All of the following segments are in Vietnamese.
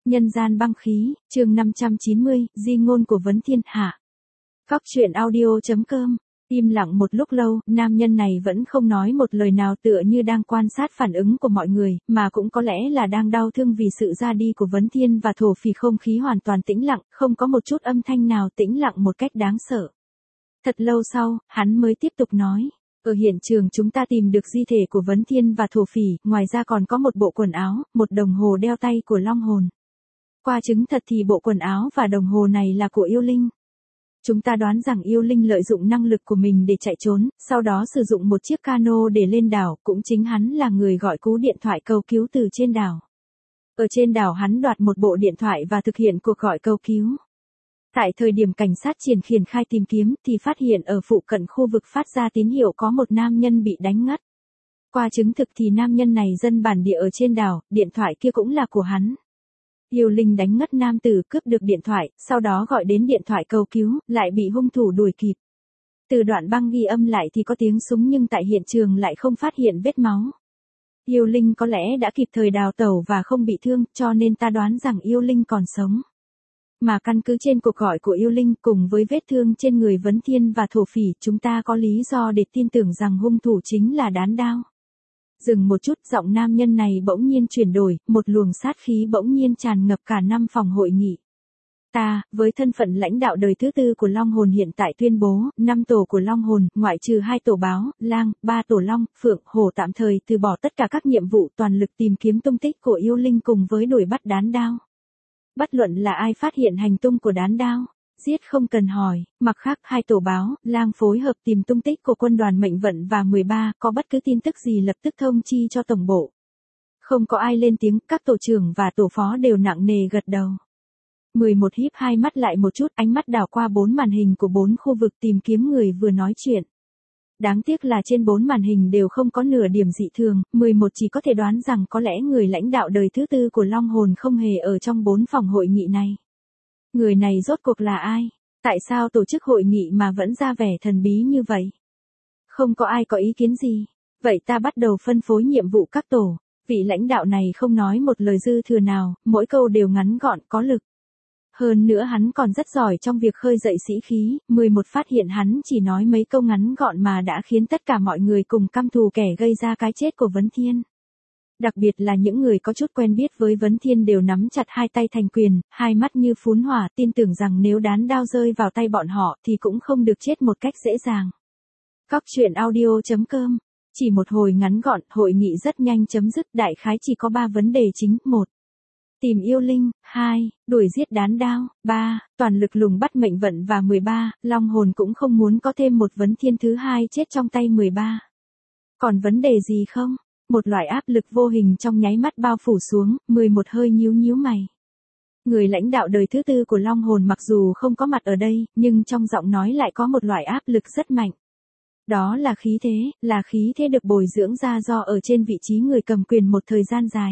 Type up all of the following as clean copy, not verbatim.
Nhân gian băng khí, chương 590, di ngôn của Vấn Thiên hạ. Góc truyện audio.com. Im lặng một lúc lâu, nam nhân này vẫn không nói một lời nào, tựa như đang quan sát phản ứng của mọi người, mà cũng có lẽ là đang đau thương vì sự ra đi của Vấn Thiên và thổ phỉ. Không khí hoàn toàn tĩnh lặng, không có một chút âm thanh nào, tĩnh lặng một cách đáng sợ. Thật lâu sau, hắn mới tiếp tục nói. Ở hiện trường chúng ta tìm được di thể của Vấn Thiên và thổ phỉ, ngoài ra còn có một bộ quần áo, một đồng hồ đeo tay của Long Hồn. Qua chứng thật thì bộ quần áo và đồng hồ này là của yêu linh. Chúng ta đoán rằng yêu linh lợi dụng năng lực của mình để chạy trốn, sau đó sử dụng một chiếc cano để lên đảo, cũng chính hắn là người gọi cú điện thoại cầu cứu từ trên đảo. Ở trên đảo hắn đoạt một bộ điện thoại và thực hiện cuộc gọi cầu cứu. Tại thời điểm cảnh sát triển khai tìm kiếm thì phát hiện ở phụ cận khu vực phát ra tín hiệu có một nam nhân bị đánh ngất. Qua chứng thực thì nam nhân này dân bản địa ở trên đảo, điện thoại kia cũng là của hắn. Yêu linh đánh ngất nam tử, cướp được điện thoại, sau đó gọi đến điện thoại cầu cứu, lại bị hung thủ đuổi kịp. Từ đoạn băng ghi âm lại thì có tiếng súng nhưng tại hiện trường lại không phát hiện vết máu. Yêu linh có lẽ đã kịp thời đào tẩu và không bị thương, cho nên ta đoán rằng yêu linh còn sống. Mà căn cứ trên cuộc gọi của yêu linh cùng với vết thương trên người Vấn Thiên và thổ phỉ, chúng ta có lý do để tin tưởng rằng hung thủ chính là Đán Đao. Dừng một chút, giọng nam nhân này bỗng nhiên chuyển đổi, một luồng sát khí bỗng nhiên tràn ngập cả năm phòng hội nghị. Ta, với thân phận lãnh đạo đời thứ tư của Long Hồn hiện tại tuyên bố, 5 tổ của Long Hồn, ngoại trừ 2 tổ báo, lang, 3 tổ Long, Phượng, Hổ tạm thời từ bỏ tất cả các nhiệm vụ, toàn lực tìm kiếm tung tích của yêu linh cùng với đuổi bắt Đán Đao. Bất luận là ai phát hiện hành tung của Đán Đao, giết không cần hỏi. Mặt khác, 2 tổ báo, lang phối hợp tìm tung tích của quân đoàn mệnh vận và 13, có bất cứ tin tức gì lập tức thông chi cho tổng bộ. Không có ai lên tiếng, các tổ trưởng và tổ phó đều nặng nề gật đầu. 11 híp hai mắt lại một chút, ánh mắt đảo qua 4 màn hình của 4 khu vực tìm kiếm người vừa nói chuyện. Đáng tiếc là trên 4 màn hình đều không có nửa điểm dị thường, 11 chỉ có thể đoán rằng có lẽ người lãnh đạo đời thứ tư của Long Hồn không hề ở trong 4 phòng hội nghị này. Người này rốt cuộc là ai? Tại sao tổ chức hội nghị mà vẫn ra vẻ thần bí như vậy? Không có ai có ý kiến gì. Vậy ta bắt đầu phân phối nhiệm vụ các tổ. Vị lãnh đạo này không nói một lời dư thừa nào, mỗi câu đều ngắn gọn, có lực. Hơn nữa hắn còn rất giỏi trong việc khơi dậy sĩ khí, 11 phát hiện hắn chỉ nói mấy câu ngắn gọn mà đã khiến tất cả mọi người cùng căm thù kẻ gây ra cái chết của Vấn Thiên. Đặc biệt là những người có chút quen biết với Vấn Thiên đều nắm chặt hai tay thành quyền, hai mắt như phún hỏa, tin tưởng rằng nếu Đán Đao rơi vào tay bọn họ thì cũng không được chết một cách dễ dàng. Góc truyện audio.com. Chỉ một hồi ngắn gọn, hội nghị rất nhanh chấm dứt, đại khái chỉ có 3 vấn đề chính. 1. Tìm yêu linh. 2. Đuổi giết Đán Đao. 3. Toàn lực lùng bắt mệnh vận và 13. Long Hồn cũng không muốn có thêm một Vấn Thiên thứ hai chết trong tay 13. Còn vấn đề gì không? Một loại áp lực vô hình trong nháy mắt bao phủ xuống, 11 hơi nhíu mày. Người lãnh đạo đời thứ tư của Long Hồn mặc dù không có mặt ở đây, nhưng trong giọng nói lại có một loại áp lực rất mạnh. Đó là khí thế được bồi dưỡng ra do ở trên vị trí người cầm quyền một thời gian dài.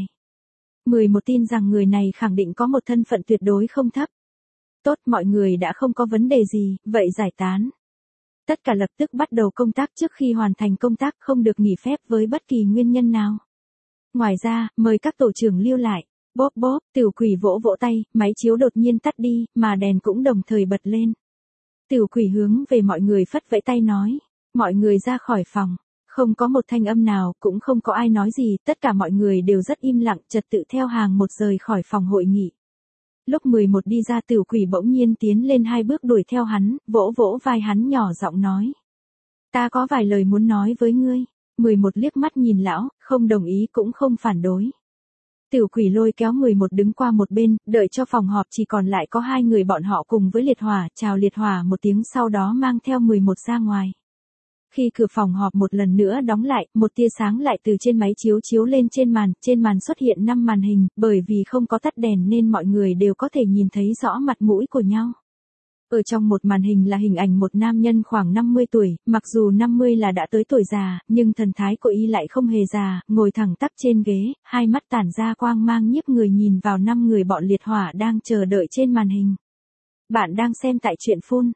11 tin rằng người này khẳng định có một thân phận tuyệt đối không thấp. Tốt, mọi người đã không có vấn đề gì, vậy giải tán. Tất cả lập tức bắt đầu công tác, trước khi hoàn thành công tác không được nghỉ phép với bất kỳ nguyên nhân nào. Ngoài ra, mời các tổ trưởng lưu lại. Bóp, Tiểu Quỷ vỗ tay, máy chiếu đột nhiên tắt đi, mà đèn cũng đồng thời bật lên. Tiểu Quỷ hướng về mọi người phất vẫy tay nói. Mọi người ra khỏi phòng. Không có một thanh âm nào, cũng không có ai nói gì, tất cả mọi người đều rất im lặng, trật tự theo hàng một rời khỏi phòng hội nghị. Lúc 11 đi ra, Tiểu Quỷ bỗng nhiên tiến lên 2 bước đuổi theo hắn, vỗ vai hắn nhỏ giọng nói. Ta có vài lời muốn nói với ngươi. 11 liếc mắt nhìn lão, không đồng ý cũng không phản đối. Tiểu Quỷ lôi kéo 11 đứng qua một bên, đợi cho phòng họp chỉ còn lại có 2 người bọn họ cùng với Liệt Hỏa, chào Liệt Hỏa một tiếng sau đó mang theo 11 ra ngoài. Khi cửa phòng họp một lần nữa đóng lại, một tia sáng lại từ trên máy chiếu lên trên màn xuất hiện 5 màn hình, bởi vì không có tắt đèn nên mọi người đều có thể nhìn thấy rõ mặt mũi của nhau. Ở trong một màn hình là hình ảnh một nam nhân khoảng 50 tuổi, mặc dù 50 là đã tới tuổi già, nhưng thần thái của y lại không hề già, ngồi thẳng tắp trên ghế, hai mắt tản ra quang mang nhiếp người nhìn vào 5 người bọn Liệt Hỏa đang chờ đợi trên màn hình. Bạn đang xem tại truyện phun.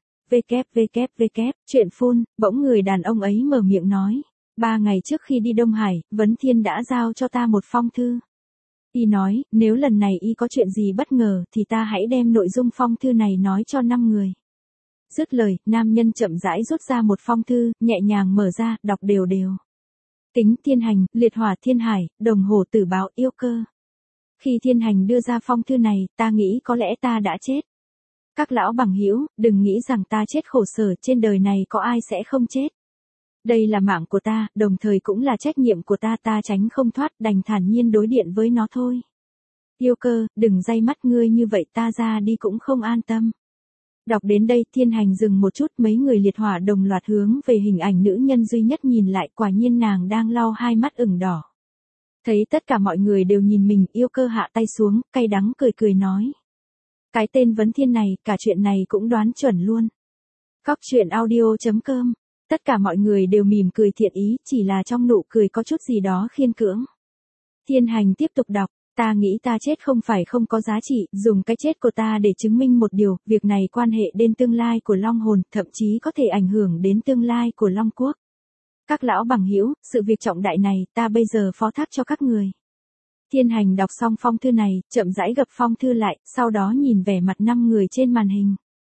Chuyện phun, bỗng người đàn ông ấy mở miệng nói. 3 ngày trước khi đi Đông Hải, Vấn Thiên đã giao cho ta một phong thư. Y nói, nếu lần này y có chuyện gì bất ngờ thì ta hãy đem nội dung phong thư này nói cho 5 người. Dứt lời, nam nhân chậm rãi rút ra một phong thư, nhẹ nhàng mở ra, đọc đều đều. Kính Thiên Hành, Liệt Hỏa Thiên Hải, Đồng Hồ Tử Báo, Yêu Cơ. Khi Thiên Hành đưa ra phong thư này, ta nghĩ có lẽ ta đã chết. Các lão bằng hữu, đừng nghĩ rằng ta chết khổ sở, trên đời này có ai sẽ không chết. Đây là mạng của ta, đồng thời cũng là trách nhiệm của ta tránh không thoát, đành thản nhiên đối điện với nó thôi. Yêu Cơ, đừng day mắt ngươi như vậy, ta ra đi cũng không an tâm. Đọc đến đây, Thiên Hành dừng một chút, mấy người liệt hỏa đồng loạt hướng về hình ảnh nữ nhân duy nhất nhìn lại, quả nhiên nàng đang lau hai mắt ửng đỏ. Thấy tất cả mọi người đều nhìn mình, Yêu Cơ hạ tay xuống, cay đắng cười cười nói. Cái tên Vấn Thiên này, cả chuyện này cũng đoán chuẩn luôn. Cóc truyện audio.com. Tất cả mọi người đều mỉm cười thiện ý, chỉ là trong nụ cười có chút gì đó khiên cưỡng. Thiên Hành tiếp tục đọc. Ta nghĩ ta chết không phải không có giá trị, dùng cái chết của ta để chứng minh một điều, việc này quan hệ đến tương lai của Long Hồn, thậm chí có thể ảnh hưởng đến tương lai của Long Quốc. Các lão bằng hữu, sự việc trọng đại này, ta bây giờ phó thác cho các người. Thiên Hành đọc xong phong thư này, chậm rãi gập phong thư lại, sau đó nhìn vẻ mặt 5 người trên màn hình.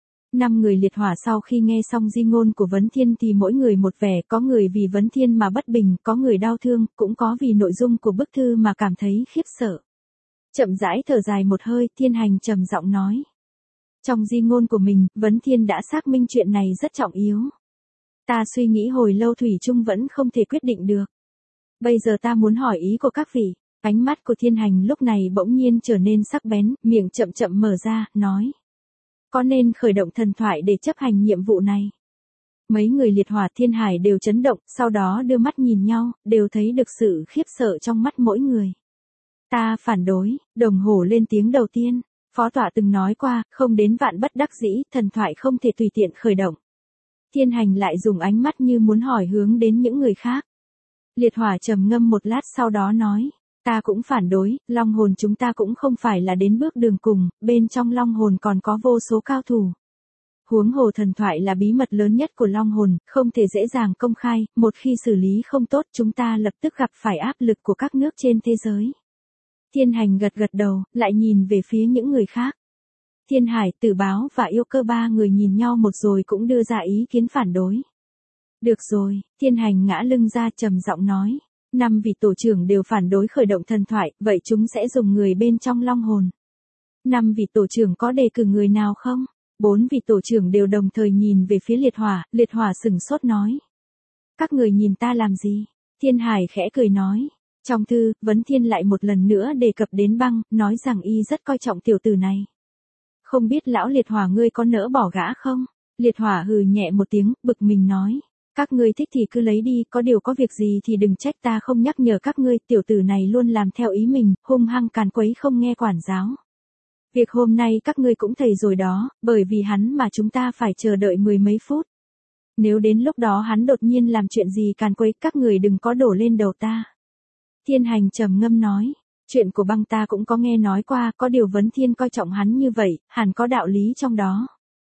5 người liệt hỏa sau khi nghe xong di ngôn của Vấn Thiên thì mỗi người một vẻ, có người vì Vấn Thiên mà bất bình, có người đau thương, cũng có vì nội dung của bức thư mà cảm thấy khiếp sợ. Chậm rãi thở dài một hơi, Thiên Hành trầm giọng nói. Trong di ngôn của mình, Vấn Thiên đã xác minh chuyện này rất trọng yếu. Ta suy nghĩ hồi lâu thủy chung vẫn không thể quyết định được. Bây giờ ta muốn hỏi ý của các vị. Ánh mắt của Thiên Hành lúc này bỗng nhiên trở nên sắc bén, miệng chậm chậm mở ra, nói. Có nên khởi động thần thoại để chấp hành nhiệm vụ này? Mấy người liệt hỏa Thiên Hải đều chấn động, sau đó đưa mắt nhìn nhau, đều thấy được sự khiếp sợ trong mắt mỗi người. Ta phản đối, Đồng Hổ lên tiếng đầu tiên. Phó tọa từng nói qua, không đến vạn bất đắc dĩ, thần thoại không thể tùy tiện khởi động. Thiên Hành lại dùng ánh mắt như muốn hỏi hướng đến những người khác. Liệt hỏa trầm ngâm một lát sau đó nói. Ta cũng phản đối, Long Hồn chúng ta cũng không phải là đến bước đường cùng, bên trong Long Hồn còn có vô số cao thủ. Huống hồ thần thoại là bí mật lớn nhất của Long Hồn, không thể dễ dàng công khai, một khi xử lý không tốt chúng ta lập tức gặp phải áp lực của các nước trên thế giới. Thiên Hành gật gật đầu, lại nhìn về phía những người khác. Thiên Hải, Tử Báo và Yêu Cơ ba người nhìn nhau một rồi cũng đưa ra ý kiến phản đối. Được rồi, Thiên Hành ngã lưng ra trầm giọng nói. 5 vị tổ trưởng đều phản đối khởi động thần thoại, vậy chúng sẽ dùng người bên trong Long Hồn. 5 vị tổ trưởng có đề cử người nào không? 4 vị tổ trưởng đều đồng thời nhìn về phía liệt hỏa sửng sốt nói. Các người nhìn ta làm gì? Thiên Hải khẽ cười nói. Trong thư, Vấn Thiên lại một lần nữa đề cập đến băng, nói rằng y rất coi trọng tiểu tử này. Không biết lão liệt hỏa ngươi có nỡ bỏ gã không? Liệt hỏa hừ nhẹ một tiếng, bực mình nói. Các ngươi thích thì cứ lấy đi, có điều có việc gì thì đừng trách ta không nhắc nhở các ngươi, tiểu tử này luôn làm theo ý mình, hung hăng càn quấy không nghe quản giáo. Việc hôm nay các ngươi cũng thấy rồi đó, bởi vì hắn mà chúng ta phải chờ đợi 10 mấy phút. Nếu đến lúc đó hắn đột nhiên làm chuyện gì càn quấy, các người đừng có đổ lên đầu ta. Thiên Hành trầm ngâm nói, chuyện của băng ta cũng có nghe nói qua, có điều Vấn Thiên coi trọng hắn như vậy, hẳn có đạo lý trong đó.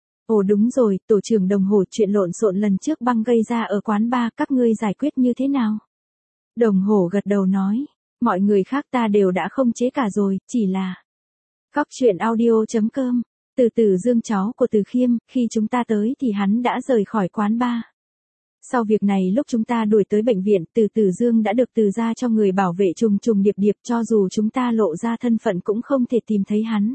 Ồ đúng rồi, tổ trưởng Đồng Hổ, chuyện lộn xộn lần trước băng gây ra ở quán bar, các ngươi giải quyết như thế nào? Đồng Hổ gật đầu nói, mọi người khác ta đều đã không chế cả rồi, chỉ là. Cóc truyện audio.com. Từ Dương cháu của Từ Khiêm, khi chúng ta tới thì hắn đã rời khỏi quán bar. Sau việc này lúc chúng ta đuổi tới bệnh viện, Từ Dương đã được từ ra cho người bảo vệ trùng trùng điệp điệp, cho dù chúng ta lộ ra thân phận cũng không thể tìm thấy hắn.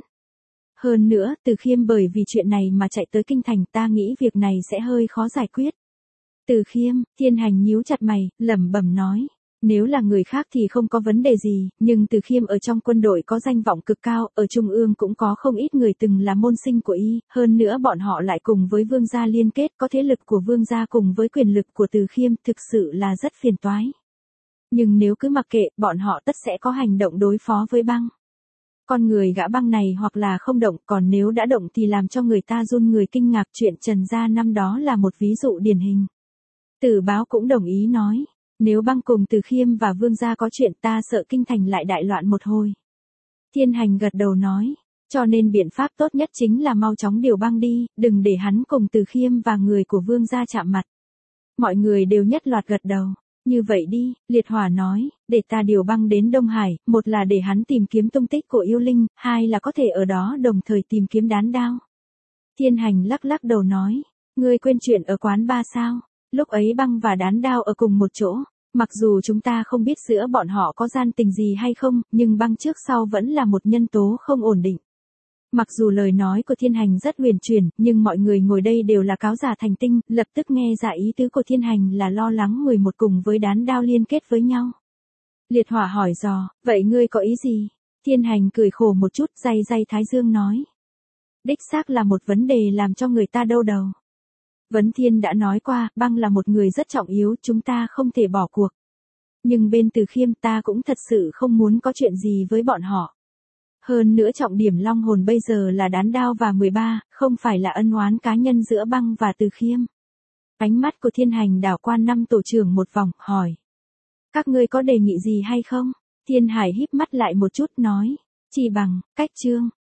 Hơn nữa, Từ Khiêm bởi vì chuyện này mà chạy tới kinh thành, ta nghĩ việc này sẽ hơi khó giải quyết. Từ Khiêm, Thiên Hành nhíu chặt mày, lẩm bẩm nói. Nếu là người khác thì không có vấn đề gì, nhưng Từ Khiêm ở trong quân đội có danh vọng cực cao, ở Trung ương cũng có không ít người từng là môn sinh của y, hơn nữa bọn họ lại cùng với Vương gia liên kết, có thế lực của Vương gia cùng với quyền lực của Từ Khiêm, thực sự là rất phiền toái. Nhưng nếu cứ mặc kệ, bọn họ tất sẽ có hành động đối phó với băng. Con người gã băng này hoặc là không động, còn nếu đã động thì làm cho người ta run người kinh ngạc, chuyện Trần gia năm đó là một ví dụ điển hình. Tử Báo cũng đồng ý nói. Nếu băng cùng Từ Khiêm và Vương gia có chuyện, ta sợ kinh thành lại đại loạn một hồi. Thiên Hành gật đầu nói, cho nên biện pháp tốt nhất chính là mau chóng điều băng đi, đừng để hắn cùng Từ Khiêm và người của Vương gia chạm mặt. Mọi người đều nhất loạt gật đầu. Như vậy đi, liệt hỏa nói, để ta điều băng đến Đông Hải, một là để hắn tìm kiếm tung tích của yêu linh, hai là có thể ở đó đồng thời tìm kiếm đán đao. Thiên hành lắc lắc đầu nói, ngươi quên chuyện ở quán ba sao, lúc ấy băng và đán đao ở cùng một chỗ, mặc dù chúng ta không biết giữa bọn họ có gian tình gì hay không, nhưng băng trước sau vẫn là một nhân tố không ổn định. Mặc dù lời nói của thiên hành rất huyền chuyển, nhưng mọi người ngồi đây đều là cáo giả thành tinh, lập tức nghe ra ý tứ của thiên hành là lo lắng 11 cùng với đán đao liên kết với nhau. Liệt hỏa hỏi dò, vậy ngươi có ý gì? Thiên hành cười khổ một chút, day day thái dương nói. Đích xác là một vấn đề làm cho người ta đau đầu. Vấn Thiên đã nói qua, băng là một người rất trọng yếu, chúng ta không thể bỏ cuộc. Nhưng bên Từ Khiêm ta cũng thật sự không muốn có chuyện gì với bọn họ. Hơn nữa trọng điểm long hồn bây giờ là đán đao và 13, không phải là ân oán cá nhân giữa băng và Từ Khiêm. Ánh mắt của thiên hành đảo qua 5 tổ trưởng một vòng, hỏi. Các ngươi có đề nghị gì hay không? Thiên Hải híp mắt lại một chút nói. Chỉ bằng, cách chương.